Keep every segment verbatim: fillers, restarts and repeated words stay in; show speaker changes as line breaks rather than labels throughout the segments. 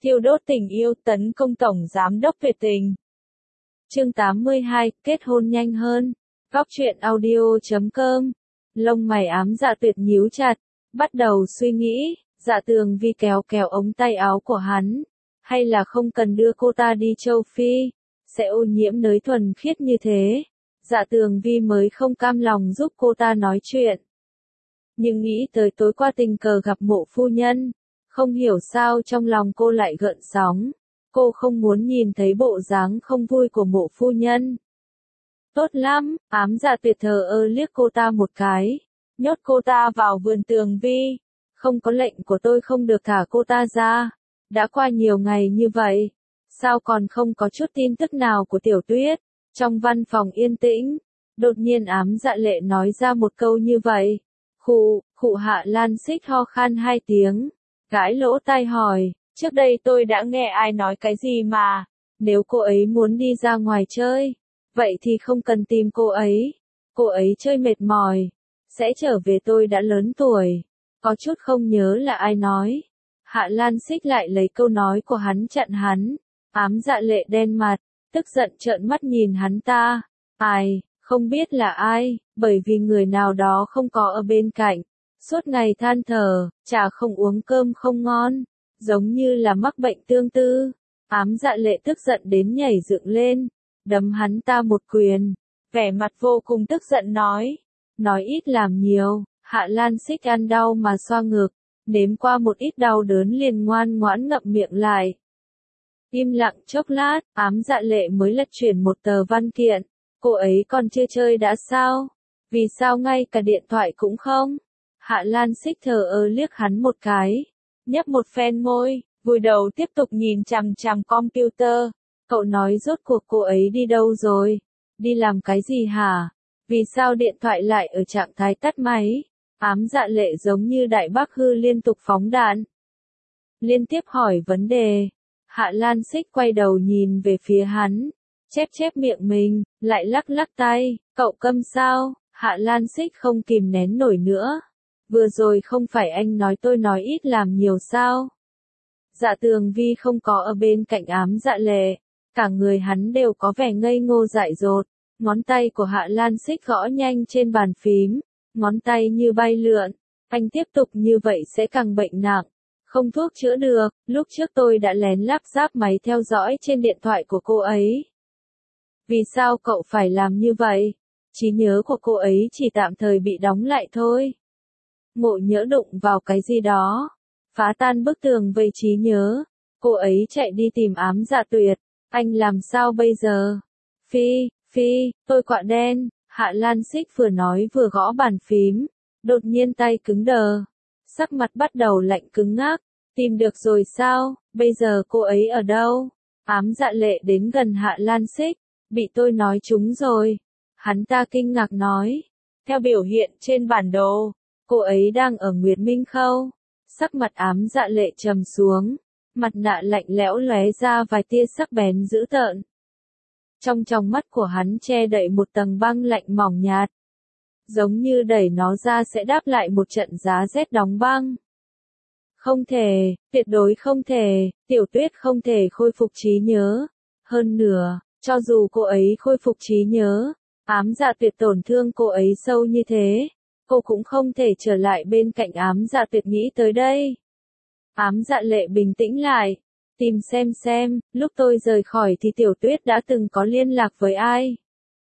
Thiêu đốt tình yêu tấn công Tổng Giám đốc Việt Tình. Chương tám mươi hai, kết hôn nhanh hơn. Góc truyện audio chấm com. Lông mày ám Dạ Tuyệt nhíu chặt, bắt đầu suy nghĩ, Dạ Tường Vi kéo kéo ống tay áo của hắn. Hay là không cần đưa cô ta đi châu Phi, sẽ ô nhiễm nới thuần khiết như thế. Dạ Tường Vi mới không cam lòng giúp cô ta nói chuyện. Nhưng nghĩ tới tối qua tình cờ gặp Mộ phu nhân. Không hiểu sao trong lòng cô lại gợn sóng. Cô không muốn nhìn thấy bộ dáng không vui của Mộ phu nhân. Tốt lắm, ám Dạ Tuyệt thờ ơ liếc cô ta một cái. Nhốt cô ta vào vườn Tường Vi. Không có lệnh của tôi không được thả cô ta ra. Đã qua nhiều ngày như vậy. Sao còn không có chút tin tức nào của Tiểu Tuyết? Trong văn phòng yên tĩnh. Đột nhiên ám Dạ Lệ nói ra một câu như vậy. Khụ, khụ Hạ Lan Xích ho khan hai tiếng. Gãi lỗ tai hỏi, trước đây tôi đã nghe ai nói cái gì mà, nếu cô ấy muốn đi ra ngoài chơi, vậy thì không cần tìm cô ấy, cô ấy chơi mệt mỏi, sẽ trở về tôi đã lớn tuổi, có chút không nhớ là ai nói. Hạ Lan Xích lại lấy câu nói của hắn chặn hắn, ám Dạ Lệ đen mặt, tức giận trợn mắt nhìn hắn ta, ai, không biết là ai, bởi vì người nào đó không có ở bên cạnh. Suốt ngày than thở, trà không uống cơm không ngon, giống như là mắc bệnh tương tư. Ám Dạ Lệ tức giận đến nhảy dựng lên, đấm hắn ta một quyền, vẻ mặt vô cùng tức giận nói, nói ít làm nhiều. Hạ Lan Xích ăn đau mà xoa ngực, nếm qua một ít đau đớn liền ngoan ngoãn ngậm miệng lại. Im lặng chốc lát, ám Dạ Lệ mới lật chuyển một tờ văn kiện, cô ấy còn chưa chơi đã sao? Vì sao ngay cả điện thoại cũng không? Hạ Lan Xích thờ ơ liếc hắn một cái, nhấp một phen môi, vùi đầu tiếp tục nhìn chằm chằm computer. Cậu nói rốt cuộc cô ấy đi đâu rồi? Đi làm cái gì hả? Vì sao điện thoại lại ở trạng thái tắt máy? Ám Dạ Lệ giống như Đại Bác Hư liên tục phóng đạn. Liên tiếp hỏi vấn đề. Hạ Lan Xích quay đầu nhìn về phía hắn, chép chép miệng mình, lại lắc lắc tay, cậu câm sao? Hạ Lan Xích không kìm nén nổi nữa. Vừa rồi không phải anh nói tôi nói ít làm nhiều sao? Dạ Tường Vi không có ở bên cạnh ám Dạ Lệ, cả người hắn đều có vẻ ngây ngô dại dột, ngón tay của Hạ Lan Xích gõ nhanh trên bàn phím, ngón tay như bay lượn, anh tiếp tục như vậy sẽ càng bệnh nặng, không thuốc chữa được, lúc trước tôi đã lén lắp ráp máy theo dõi trên điện thoại của cô ấy. Vì sao cậu phải làm như vậy? Trí nhớ của cô ấy chỉ tạm thời bị đóng lại thôi. Ngộ nhỡ đụng vào cái gì đó, phá tan bức tường vây trí nhớ, cô ấy chạy đi tìm ám Dạ Tuyệt, anh làm sao bây giờ? Phi, Phi, tôi quạ đen. Hạ Lan Xích vừa nói vừa gõ bàn phím, đột nhiên tay cứng đờ, sắc mặt bắt đầu lạnh cứng ngắc, tìm được rồi sao, bây giờ cô ấy ở đâu? Ám Dạ Lệ đến gần Hạ Lan Xích, bị tôi nói trúng rồi. Hắn ta kinh ngạc nói, theo biểu hiện trên bản đồ, cô ấy đang ở Nguyệt Minh Khâu. Sắc mặt ám Dạ Lệ trầm xuống, mặt nạ lạnh lẽo lóe ra vài tia sắc bén dữ tợn. Trong tròng mắt của hắn che đậy một tầng băng lạnh mỏng nhạt, giống như đẩy nó ra sẽ đáp lại một trận giá rét đóng băng. Không thể, tuyệt đối không thể, Tiểu Tuyết không thể khôi phục trí nhớ. Hơn nữa, cho dù cô ấy khôi phục trí nhớ, ám Dạ Tuyệt tổn thương cô ấy sâu như thế, cô cũng không thể trở lại bên cạnh ám Dạ Tuyệt nghĩ tới đây. Ám Dạ Lệ bình tĩnh lại, tìm xem xem, lúc tôi rời khỏi thì Tiểu Tuyết đã từng có liên lạc với ai.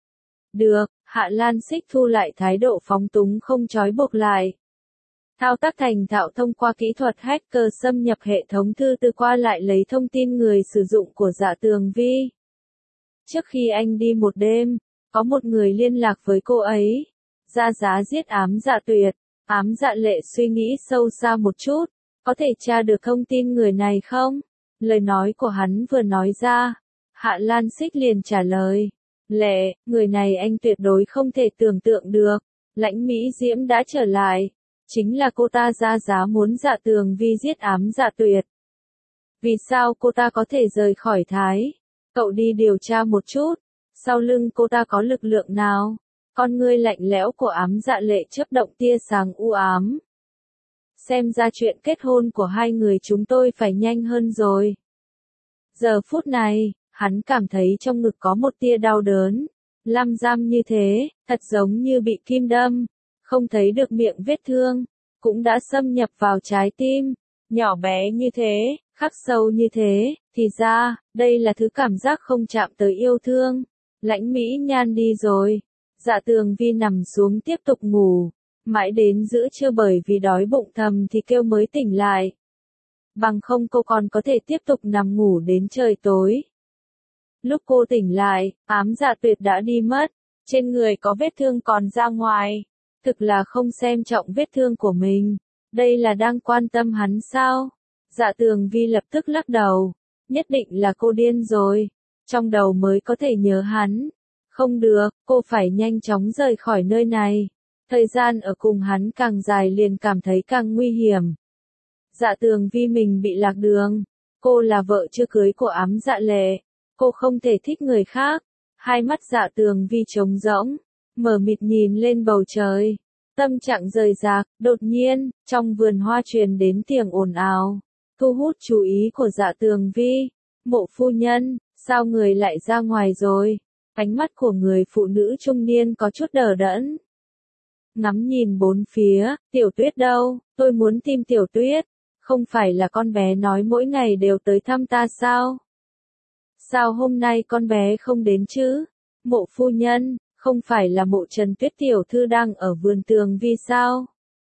Được, Hạ Lan Xích thu lại thái độ phóng túng không trói buộc lại. Thao tác thành thạo thông qua kỹ thuật hacker xâm nhập hệ thống thư từ qua lại lấy thông tin người sử dụng của Dạ Tường Vi. Trước khi anh đi một đêm, có một người liên lạc với cô ấy, ra giá giết ám Dạ Tuyệt. Ám Dạ Lệ suy nghĩ sâu xa một chút, có thể tra được thông tin người này không? Lời nói của hắn vừa nói ra, Hạ Lan Xích liền trả lời, Lệ, người này anh tuyệt đối không thể tưởng tượng được. Lãnh Mỹ Diễm đã trở lại, chính là cô ta ra giá muốn Dạ Tường Vi giết ám Dạ Tuyệt. Vì sao cô ta có thể rời khỏi Thái? Cậu đi điều tra một chút, sau lưng cô ta có lực lượng nào? Con ngươi lạnh lẽo của ám Dạ Lệ chớp động tia sáng u ám. Xem ra chuyện kết hôn của hai người chúng tôi phải nhanh hơn rồi. Giờ phút này, hắn cảm thấy trong ngực có một tia đau đớn. Lam giam như thế, thật giống như bị kim đâm. Không thấy được miệng vết thương, cũng đã xâm nhập vào trái tim. Nhỏ bé như thế, khắc sâu như thế, thì ra, đây là thứ cảm giác không chạm tới yêu thương. Lãnh Mỹ Nhan đi rồi. Dạ Tường Vi nằm xuống tiếp tục ngủ. Mãi đến giữa trưa bởi vì đói bụng thầm thì kêu mới tỉnh lại. Bằng không cô còn có thể tiếp tục nằm ngủ đến trời tối. Lúc cô tỉnh lại, Ám Dạ Tuyệt đã đi mất. Trên người có vết thương còn ra ngoài. Thực là không xem trọng vết thương của mình. Đây là đang quan tâm hắn sao? Dạ Tường Vi lập tức lắc đầu. Nhất định là cô điên rồi. Trong đầu mới có thể nhớ hắn. Không được, cô phải nhanh chóng rời khỏi nơi này. Thời gian ở cùng hắn càng dài liền cảm thấy càng nguy hiểm. Dạ Tường Vi mình bị lạc đường. Cô là vợ chưa cưới của Ám Dạ Lệ. Cô không thể thích người khác. Hai mắt Dạ Tường Vi trống rỗng, mở mịt nhìn lên bầu trời. Tâm trạng rời rạc, đột nhiên, trong vườn hoa truyền đến tiếng ồn ào, thu hút chú ý của Dạ Tường Vi. Mộ phu nhân, sao người lại ra ngoài rồi? Ánh mắt của người phụ nữ trung niên có chút đờ đẫn. Ngắm nhìn bốn phía, Tiểu Tuyết đâu, tôi muốn tìm Tiểu Tuyết. Không phải là con bé nói mỗi ngày đều tới thăm ta sao? Sao hôm nay con bé không đến chứ? Mộ phu nhân, không phải là mộ Trần Tuyết tiểu thư đang ở vườn Tường Vi sao?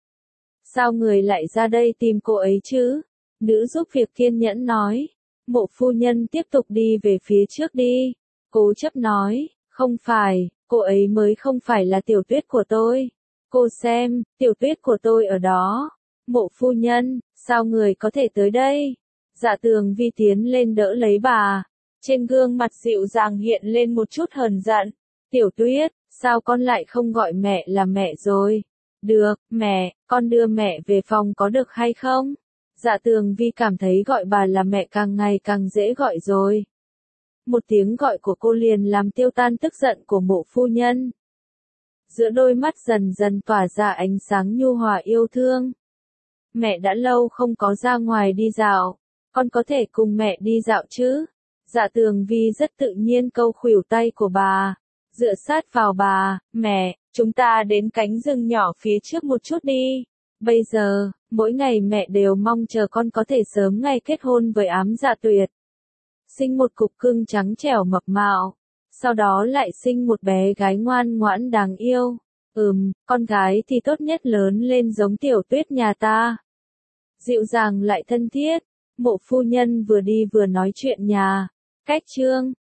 Sao người lại ra đây tìm cô ấy chứ? Nữ giúp việc kiên nhẫn nói. Mộ phu nhân tiếp tục đi về phía trước đi. Cố chấp nói, không phải, cô ấy mới không phải là Tiểu Tuyết của tôi. Cô xem, Tiểu Tuyết của tôi ở đó. Mộ phu nhân, sao người có thể tới đây? Dạ Tường Vi tiến lên đỡ lấy bà. Trên gương mặt dịu dàng hiện lên một chút hờn giận. Tiểu Tuyết, sao con lại không gọi mẹ là mẹ rồi? Được, mẹ, con đưa mẹ về phòng có được hay không? Dạ Tường Vi cảm thấy gọi bà là mẹ càng ngày càng dễ gọi rồi. Một tiếng gọi của cô liền làm tiêu tan tức giận của mộ phu nhân. Giữa đôi mắt dần dần tỏa ra ánh sáng nhu hòa yêu thương. Mẹ đã lâu không có ra ngoài đi dạo. Con có thể cùng mẹ đi dạo chứ? Dạ Tường Vi rất tự nhiên câu khuỷu tay của bà. Dựa sát vào bà, mẹ, chúng ta đến cánh rừng nhỏ phía trước một chút đi. Bây giờ, mỗi ngày mẹ đều mong chờ con có thể sớm ngày kết hôn với Ám Dạ Tuyệt. Sinh một cục cưng trắng trẻo mập mạo. Sau đó lại sinh một bé gái ngoan ngoãn đáng yêu. Ừm, con gái thì tốt nhất lớn lên giống Tiểu Tuyết nhà ta. Dịu dàng lại thân thiết. Mộ phu nhân vừa đi vừa nói chuyện nhà. Cách chương